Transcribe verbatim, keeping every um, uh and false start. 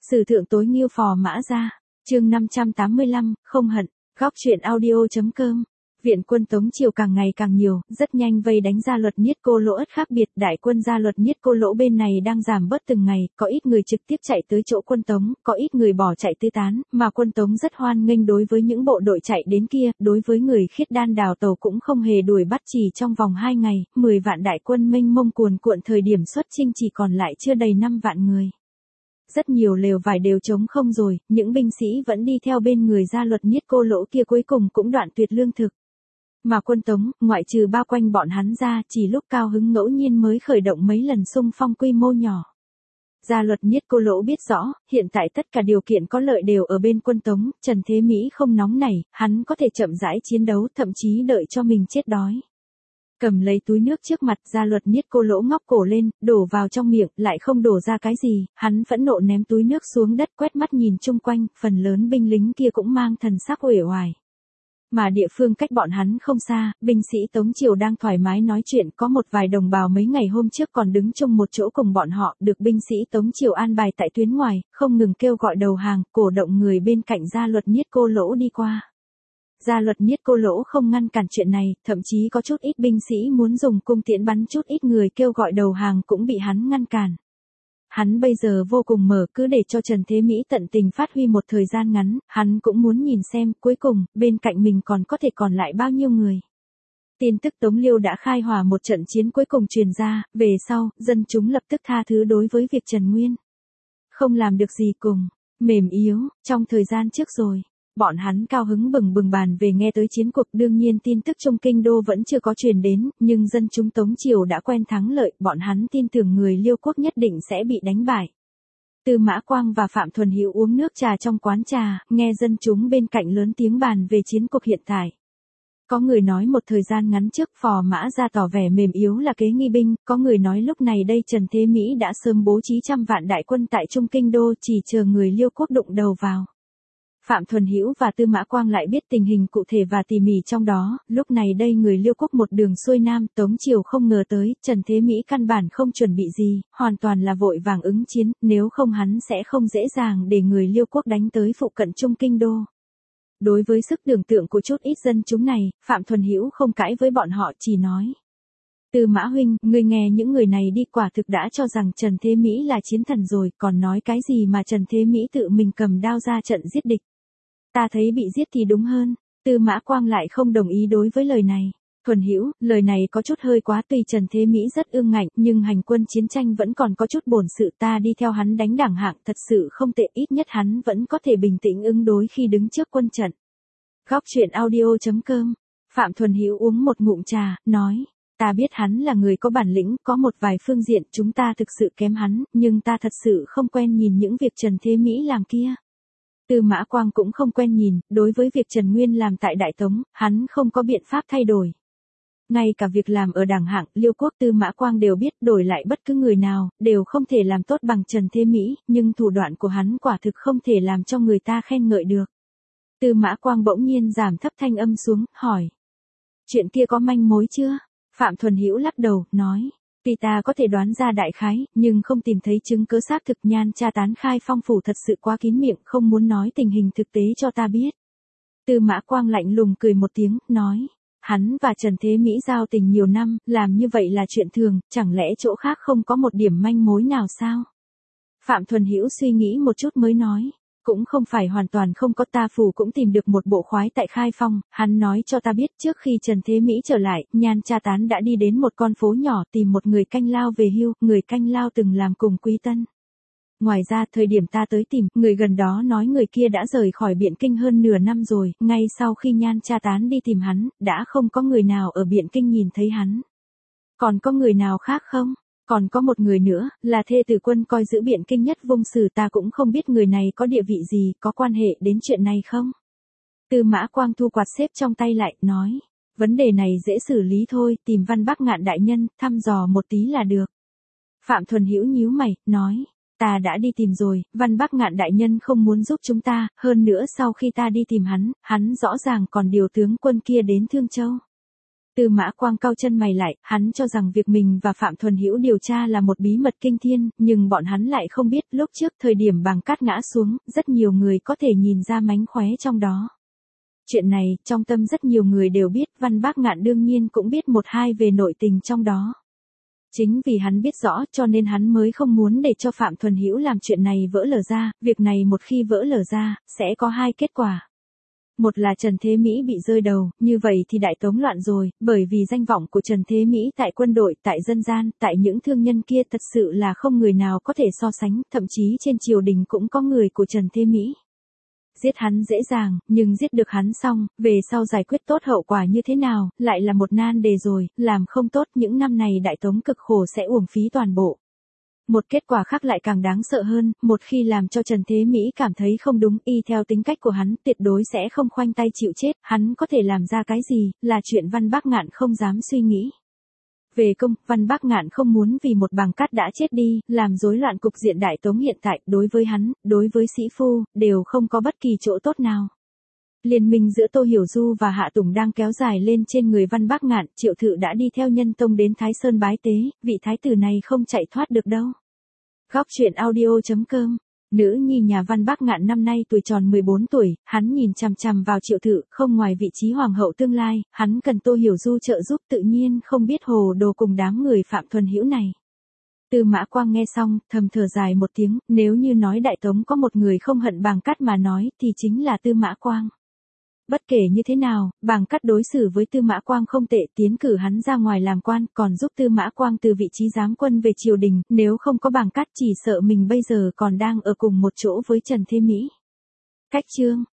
Sử thượng tối nghiêu phò mã ra. Chương năm trăm tám mươi lăm, không hận. Góc truyện audio.com. Viện quân Tống Triều càng ngày càng nhiều, rất nhanh vây đánh Gia Luật Niết Cô Lỗ ất khác biệt. Đại quân Gia Luật Niết Cô Lỗ bên này đang giảm bớt từng ngày, có ít người trực tiếp chạy tới chỗ quân Tống, có ít người bỏ chạy tứ tán, mà quân Tống rất hoan nghênh đối với những bộ đội chạy đến kia, đối với người Khiết Đan đào tàu cũng không hề đuổi bắt. Chỉ trong vòng hai ngày, mười vạn đại quân mênh mông cuồn cuộn, thời điểm xuất chinh chỉ còn lại chưa đầy năm vạn người. Rất nhiều lều vải đều trống không rồi, những binh sĩ vẫn đi theo bên người Gia Luật Niết Cô Lỗ kia cuối cùng cũng đoạn tuyệt lương thực. Mà quân Tống, ngoại trừ bao quanh bọn hắn ra, chỉ lúc cao hứng ngẫu nhiên mới khởi động mấy lần xung phong quy mô nhỏ. Gia Luật Niết Cô Lỗ biết rõ, hiện tại tất cả điều kiện có lợi đều ở bên quân Tống, Trần Thế Mỹ không nóng nảy, hắn có thể chậm rãi chiến đấu, thậm chí đợi cho mình chết đói. Cầm lấy túi nước trước mặt, Gia Luật Niết Cô Lỗ ngóc cổ lên, đổ vào trong miệng, lại không đổ ra cái gì, hắn phẫn nộ ném túi nước xuống đất, quét mắt nhìn chung quanh, phần lớn binh lính kia cũng mang thần sắc uể oải. Mà địa phương cách bọn hắn không xa, binh sĩ Tống Triều đang thoải mái nói chuyện, có một vài đồng bào mấy ngày hôm trước còn đứng chung một chỗ cùng bọn họ, được binh sĩ Tống Triều an bài tại tuyến ngoài, không ngừng kêu gọi đầu hàng, cổ động người bên cạnh Gia Luật Niết Cô Lỗ đi qua. Gia Luật Niết Cô Lỗ không ngăn cản chuyện này, thậm chí có chút ít binh sĩ muốn dùng cung tiễn bắn chút ít người kêu gọi đầu hàng cũng bị hắn ngăn cản. Hắn bây giờ vô cùng mở, cứ để cho Trần Thế Mỹ tận tình phát huy một thời gian ngắn, hắn cũng muốn nhìn xem, cuối cùng, bên cạnh mình còn có thể còn lại bao nhiêu người. Tin tức Tống Liêu đã khai hỏa một trận chiến cuối cùng truyền ra, về sau, dân chúng lập tức tha thứ đối với việc Trần Nguyên. Không làm được gì cùng, mềm yếu, trong thời gian trước rồi. Bọn hắn cao hứng bừng bừng bàn về nghe tới chiến cuộc, đương nhiên tin tức trong kinh đô vẫn chưa có truyền đến, nhưng dân chúng Tống Triều đã quen thắng lợi, bọn hắn tin tưởng người Liêu quốc nhất định sẽ bị đánh bại. Tư Mã Quang và Phạm Thuần Hữu uống nước trà trong quán trà, nghe dân chúng bên cạnh lớn tiếng bàn về chiến cuộc hiện tại. Có người nói một thời gian ngắn trước phò mã ra tỏ vẻ mềm yếu là kế nghi binh, có người nói lúc này đây Trần Thế Mỹ đã sớm bố trí trăm vạn đại quân tại Trung Kinh Đô, chỉ chờ người Liêu quốc đụng đầu vào. Phạm Thuần Hữu và Tư Mã Quang lại biết tình hình cụ thể và tỉ mỉ trong đó, lúc này đây người Liêu quốc một đường xuôi nam, Tống Triều không ngờ tới, Trần Thế Mỹ căn bản không chuẩn bị gì, hoàn toàn là vội vàng ứng chiến, nếu không hắn sẽ không dễ dàng để người Liêu quốc đánh tới phụ cận Trung Kinh Đô. Đối với sức tưởng tượng của chút ít dân chúng này, Phạm Thuần Hữu không cãi với bọn họ, chỉ nói: Tư Mã huynh, ngươi nghe những người này đi, quả thực đã cho rằng Trần Thế Mỹ là chiến thần rồi, còn nói cái gì mà Trần Thế Mỹ tự mình cầm đao ra trận giết địch. Ta thấy bị giết thì đúng hơn. Tư Mã Quang lại không đồng ý đối với lời này. Thuần Hữu, lời này có chút hơi quá, tuy Trần Thế Mỹ rất ương ngạnh, nhưng hành quân chiến tranh vẫn còn có chút bổn sự, ta đi theo hắn đánh đảng hạng thật sự không tệ, ít nhất hắn vẫn có thể bình tĩnh ứng đối khi đứng trước quân trận. Góc truyện audio.com. Phạm Thuần Hữu uống một ngụm trà, nói: Ta biết hắn là người có bản lĩnh, có một vài phương diện chúng ta thực sự kém hắn, nhưng ta thật sự không quen nhìn những việc Trần Thế Mỹ làm kia. Tư Mã Quang cũng không quen nhìn, đối với việc Trần Nguyên làm tại Đại Tống, hắn không có biện pháp thay đổi. Ngay cả việc làm ở đảng hạng, Liêu quốc Tư Mã Quang đều biết, đổi lại bất cứ người nào, đều không thể làm tốt bằng Trần Thế Mỹ, nhưng thủ đoạn của hắn quả thực không thể làm cho người ta khen ngợi được. Tư Mã Quang bỗng nhiên giảm thấp thanh âm xuống, hỏi: Chuyện kia có manh mối chưa? Phạm Thuần Hữu lắc đầu, nói: Tuy ta có thể đoán ra đại khái, nhưng không tìm thấy chứng cứ xác thực. Nhan Cha Tán khai phong phủ thật sự quá kín miệng, không muốn nói tình hình thực tế cho ta biết. Tư Mã Quang lạnh lùng cười một tiếng, nói: Hắn và Trần Thế Mỹ giao tình nhiều năm, làm như vậy là chuyện thường, chẳng lẽ chỗ khác không có một điểm manh mối nào sao? Phạm Thuần Hữu suy nghĩ một chút mới nói: Cũng không phải hoàn toàn không có, ta phủ cũng tìm được một bộ khoái tại Khai Phong, hắn nói cho ta biết trước khi Trần Thế Mỹ trở lại, Nhan Cha Tán đã đi đến một con phố nhỏ tìm một người canh lao về hưu, người canh lao từng làm cùng Quý Tân. Ngoài ra, thời điểm ta tới tìm, người gần đó nói người kia đã rời khỏi Biện Kinh hơn nửa năm rồi, ngay sau khi Nhan Cha Tán đi tìm hắn, đã không có người nào ở Biện Kinh nhìn thấy hắn. Còn có người nào khác không? Còn có một người nữa, là thê tử quân coi giữ Biện Kinh Nhất Vung Sử, ta cũng không biết người này có địa vị gì, có quan hệ đến chuyện này không? Tư Mã Quang thu quạt xếp trong tay lại, nói: Vấn đề này dễ xử lý thôi, tìm Văn Bắc Ngạn đại nhân, thăm dò một tí là được. Phạm Thuần Hữu nhíu mày, nói: Ta đã đi tìm rồi, Văn Bắc Ngạn đại nhân không muốn giúp chúng ta, hơn nữa sau khi ta đi tìm hắn, hắn rõ ràng còn điều tướng quân kia đến Thương Châu. Tư Mã Quang cau chân mày lại, hắn cho rằng việc mình và Phạm Thuần Hữu điều tra là một bí mật kinh thiên, nhưng bọn hắn lại không biết, lúc trước thời điểm Bàng Cát ngã xuống, rất nhiều người có thể nhìn ra mánh khóe trong đó. Chuyện này, trong tâm rất nhiều người đều biết, Văn Bác Ngạn đương nhiên cũng biết một hai về nội tình trong đó. Chính vì hắn biết rõ cho nên hắn mới không muốn để cho Phạm Thuần Hữu làm chuyện này vỡ lở ra, việc này một khi vỡ lở ra, sẽ có hai kết quả. Một là Trần Thế Mỹ bị rơi đầu, như vậy thì đại tống loạn rồi, bởi vì danh vọng của Trần Thế Mỹ tại quân đội, tại dân gian, tại những thương nhân kia thật sự là không người nào có thể so sánh, thậm chí trên triều đình cũng có người của Trần Thế Mỹ. Giết hắn dễ dàng, nhưng giết được hắn xong, về sau giải quyết tốt hậu quả như thế nào, lại là một nan đề rồi, làm không tốt những năm này đại tống cực khổ sẽ uổng phí toàn bộ. Một kết quả khác lại càng đáng sợ hơn, một khi làm cho Trần Thế Mỹ cảm thấy không đúng, y theo tính cách của hắn, tuyệt đối sẽ không khoanh tay chịu chết, hắn có thể làm ra cái gì, là chuyện Văn Bác Ngạn không dám suy nghĩ. Về công, Văn Bác Ngạn không muốn vì một Bàng Cát đã chết đi, làm rối loạn cục diện đại tống hiện tại, đối với hắn, đối với sĩ phu, đều không có bất kỳ chỗ tốt nào. Liên minh giữa Tô Hiểu Du và Hạ Tùng đang kéo dài lên trên người Văn Bác Ngạn, Triệu Thự đã đi theo Nhân Tông đến Thái Sơn bái tế, vị thái tử này không chạy thoát được đâu. Góc truyện audio chấm com. Nữ nhi nhà Văn Bác Ngạn năm nay tuổi tròn mười bốn tuổi, hắn nhìn chằm chằm vào Triệu Thự, không ngoài vị trí hoàng hậu tương lai, hắn cần Tô Hiểu Du trợ giúp, tự nhiên không biết hồ đồ cùng đám người Phạm Thuần Hữu này. Tư Mã Quang nghe xong, thầm thở dài một tiếng, nếu như nói đại tống có một người không hận Bàng Cát mà nói, thì chính là Tư Mã Quang. Bất kể như thế nào, Bàng Cát đối xử với Tư Mã Quang không tệ, tiến cử hắn ra ngoài làm quan, còn giúp Tư Mã Quang từ vị trí giám quân về triều đình, nếu không có Bàng Cát chỉ sợ mình bây giờ còn đang ở cùng một chỗ với Trần Thế Mỹ. Cách chương